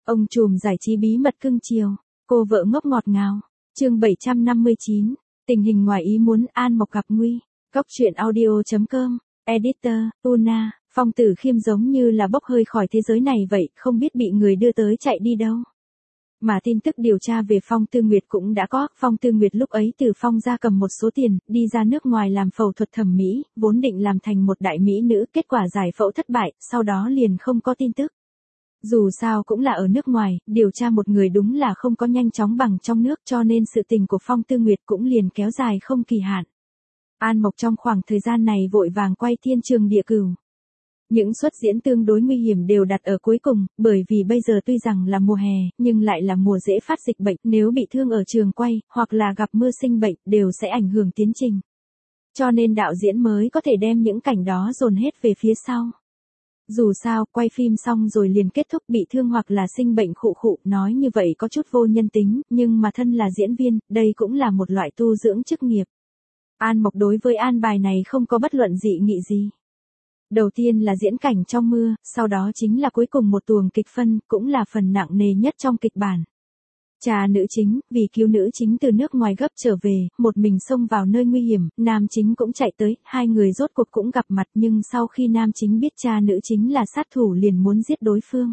Ông trùm giải trí bí mật cưng chiều, cô vợ ngốc ngọt ngào. Chương 759, tình hình ngoài ý muốn An Mộc gặp nguy. Góc truyện audio.com, editor, Una, Phong Tử Khiêm giống như là bốc hơi khỏi thế giới này vậy, không biết bị người đưa tới chạy đi đâu. Mà tin tức điều tra về Phong Tư Nguyệt cũng đã có, Phong Tư Nguyệt lúc ấy từ Phong ra cầm một số tiền, đi ra nước ngoài làm phẫu thuật thẩm mỹ, vốn định làm thành một đại mỹ nữ, kết quả giải phẫu thất bại, sau đó liền không có tin tức. Dù sao cũng là ở nước ngoài, điều tra một người đúng là không có nhanh chóng bằng trong nước, cho nên sự tình của Phong Tư Nguyệt cũng liền kéo dài không kỳ hạn. An Mộc trong khoảng thời gian này vội vàng quay Thiên Trường Địa Cửu. Những suất diễn tương đối nguy hiểm đều đặt ở cuối cùng, bởi vì bây giờ tuy rằng là mùa hè, nhưng lại là mùa dễ phát dịch bệnh, nếu bị thương ở trường quay, hoặc là gặp mưa sinh bệnh, đều sẽ ảnh hưởng tiến trình. Cho nên đạo diễn mới có thể đem những cảnh đó dồn hết về phía sau. Dù sao, quay phim xong rồi liền kết thúc bị thương hoặc là sinh bệnh khụ khụ, nói như vậy có chút vô nhân tính, nhưng mà thân là diễn viên, đây cũng là một loại tu dưỡng chức nghiệp. An Mộc đối với an bài này không có bất luận dị nghị gì. Đầu tiên là diễn cảnh trong mưa, sau đó chính là cuối cùng một tuồng kịch phân, cũng là phần nặng nề nhất trong kịch bản. Cha nữ chính, vì cứu nữ chính từ nước ngoài gấp trở về, một mình xông vào nơi nguy hiểm, nam chính cũng chạy tới, hai người rốt cuộc cũng gặp mặt, nhưng sau khi nam chính biết cha nữ chính là sát thủ liền muốn giết đối phương.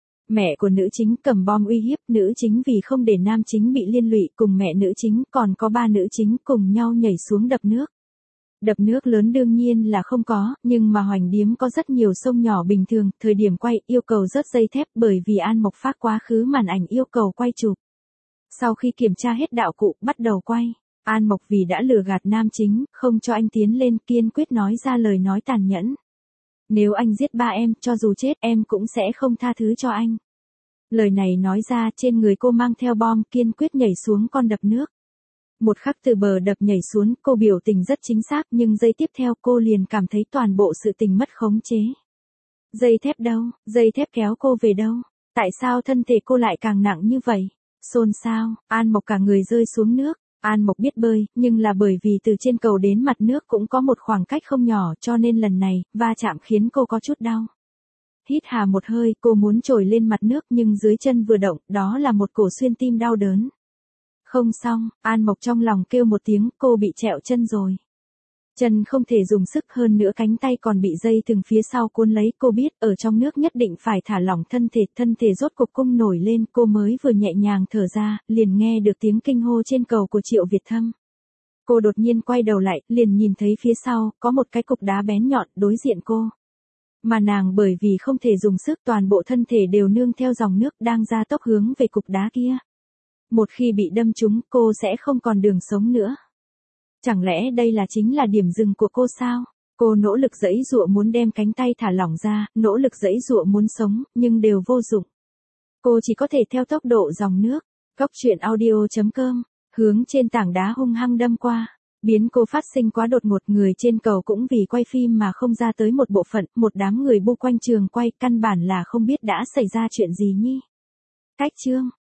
Mẹ của nữ chính cầm bom uy hiếp nữ chính vì không để nam chính bị liên lụy, cùng mẹ nữ chính còn có ba nữ chính cùng nhau nhảy xuống đập nước. Đập nước lớn đương nhiên là không có, nhưng mà Hoành Điếm có rất nhiều sông nhỏ bình thường, thời điểm quay yêu cầu rớt dây thép bởi vì An Mộc phát quá khứ màn ảnh yêu cầu quay chụp. Sau khi kiểm tra hết đạo cụ, bắt đầu quay, An Mộc vì đã lừa gạt nam chính, không cho anh tiến lên, kiên quyết nói ra lời nói tàn nhẫn. Nếu anh giết ba em, cho dù chết em cũng sẽ không tha thứ cho anh. Lời này nói ra, trên người cô mang theo bom, kiên quyết nhảy xuống con đập nước. Một khắc từ bờ đập nhảy xuống, cô biểu tình rất chính xác, nhưng giây tiếp theo cô liền cảm thấy toàn bộ sự tình mất khống chế. Dây thép đâu, dây thép kéo cô về đâu? Tại sao thân thể cô lại càng nặng như vậy? Xôn xao, An Mộc cả người rơi xuống nước. An Mộc biết bơi, nhưng là bởi vì từ trên cầu đến mặt nước cũng có một khoảng cách không nhỏ, cho nên lần này, va chạm khiến cô có chút đau. Hít hà một hơi, cô muốn trồi lên mặt nước nhưng dưới chân vừa động, đó là một cổ xuyên tim đau đớn. Không xong, An Mộc trong lòng kêu một tiếng, cô bị trẹo chân rồi. Chân không thể dùng sức, hơn nữa cánh tay còn bị dây thừng phía sau cuốn lấy, cô biết, ở trong nước nhất định phải thả lỏng thân thể rốt cục cung nổi lên, cô mới vừa nhẹ nhàng thở ra, liền nghe được tiếng kinh hô trên cầu của Triệu Việt Thâm. Cô đột nhiên quay đầu lại, liền nhìn thấy phía sau, có một cái cục đá bén nhọn, đối diện cô. Mà nàng bởi vì không thể dùng sức, toàn bộ thân thể đều nương theo dòng nước đang ra tốc hướng về cục đá kia. Một khi bị đâm trúng, cô sẽ không còn đường sống nữa. Chẳng lẽ đây chính là điểm dừng của cô sao? Cô nỗ lực giãy giụa muốn đem cánh tay thả lỏng ra, nỗ lực giãy giụa muốn sống, nhưng đều vô dụng. Cô chỉ có thể theo tốc độ dòng nước. Góc truyện audio.com, hướng trên tảng đá hung hăng đâm qua. Biến cô phát sinh quá đột ngột, người trên cầu cũng vì quay phim mà không ra tới một bộ phận, một đám người bu quanh trường quay, căn bản là không biết đã xảy ra chuyện gì nhi. Cách chương.